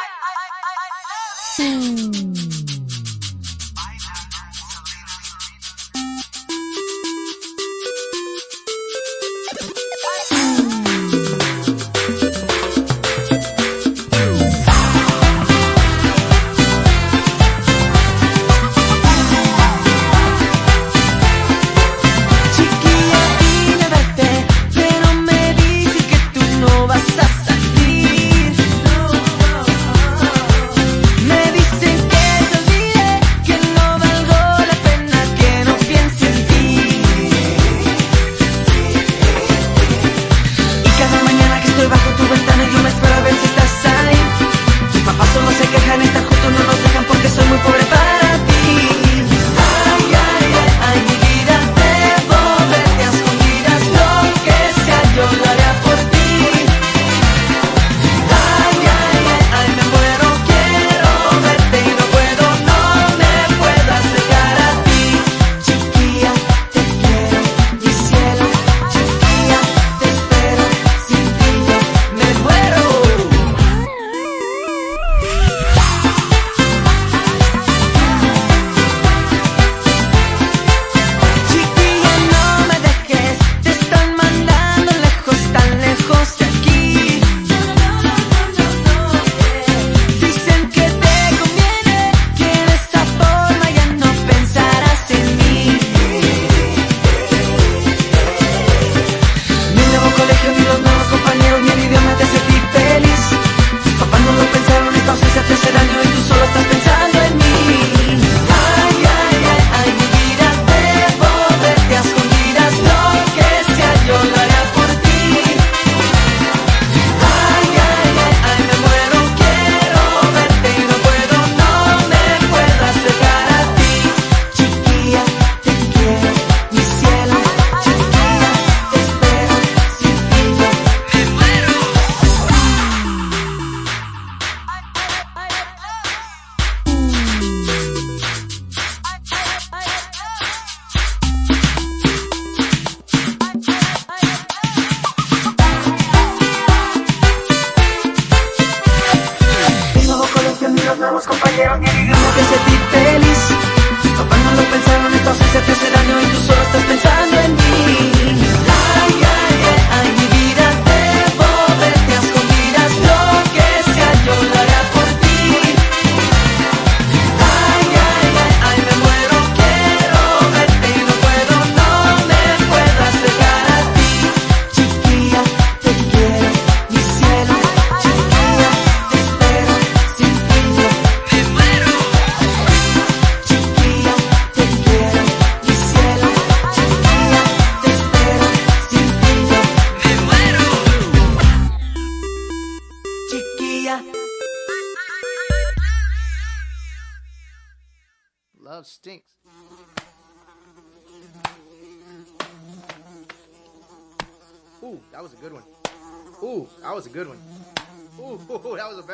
Nuevos compañeros, ni el idioma que se ti feliz. Tus papás no lo pensaron, entonces se te hace daño y tú solo estás pensando en mí. Ay, ay, ay, ay, mi vida, debo verte a escondidas, lo que sea yo lo haré por ti. Ay, ay, ay, ay, me muero, quiero verte y no puedo, no me puedo acercar a ti. Chiquilla, te quiero, mi cielo, chiquilla, te espero, sin ti. Love stinks. Ooh, that was a good one. Ooh, that was a good one. Ooh, that was a